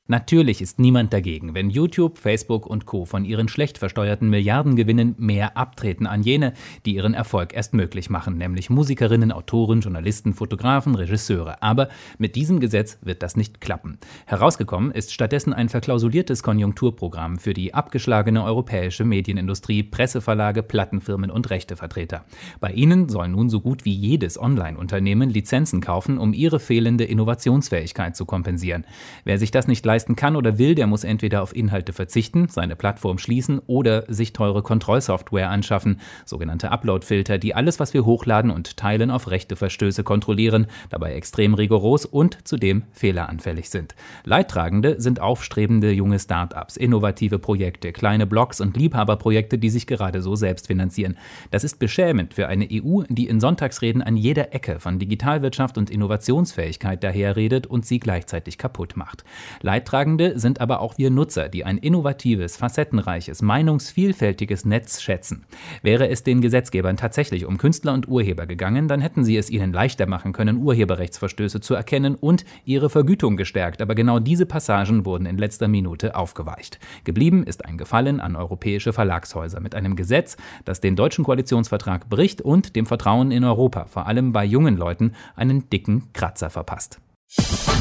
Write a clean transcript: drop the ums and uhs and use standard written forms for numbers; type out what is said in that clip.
Natürlich ist niemand dagegen, wenn YouTube, Facebook und Co. von ihren schlecht versteuerten Milliardengewinnen mehr abtreten an jene, die ihren Erfolg erst möglich machen, nämlich Musikerinnen, Autoren, Journalisten, Fotografen, Regisseure. Aber mit diesem Gesetz wird das nicht klappen. Herausgekommen ist stattdessen ein verklausuliertes Konjunkturprogramm für die abgeschlagene europäische Medienindustrie, Presseverlage, Plattenfirmen und Rechtevertreter. Bei ihnen soll nun so gut wie jedes Online-Unternehmen Lizenzen kaufen, um ihre fehlende Innovationsfähigkeit zu kompensieren. Wer sich das nicht leisten kann oder will, der muss entweder auf Inhalte verzichten, seine Plattform schließen oder sich teure Kontrollsoftware anschaffen, sogenannte Upload-Filter, die alles, was wir hochladen und teilen, auf Rechteverstöße kontrollieren, dabei extrem rigoros und zudem fehleranfällig sind. Leidtragende sind aufstrebende junge Start-ups, innovative Projekte, kleine Blogs und Liebhaberprojekte, die sich gerade so selbst finanzieren. Das ist beschämend für eine EU, die in Sonntagsreden an jeder Ecke von Digitalwirtschaft und Innovationsfähigkeit daherredet und sie gleichzeitig kaputt macht. Leidtragende sind aber auch wir Nutzer, die ein innovatives, facettenreiches, meinungsvielfältiges Netz schätzen. Wäre es den Gesetzgebern tatsächlich um Künstler und Urheber gegangen, dann hätten sie es ihnen leichter machen können, Urheberrechtsverstöße zu erkennen und ihre Vergütung gestärkt. Aber genau diese Passagen wurden in letzter Minute aufgeweicht. Geblieben ist ein Gefallen an europäische Verlagshäuser mit einem Gesetz, das den deutschen Koalitionsvertrag bricht und dem Vertrauen in Europa, vor allem bei jungen Leuten, einen dicken Kratzer verpasst.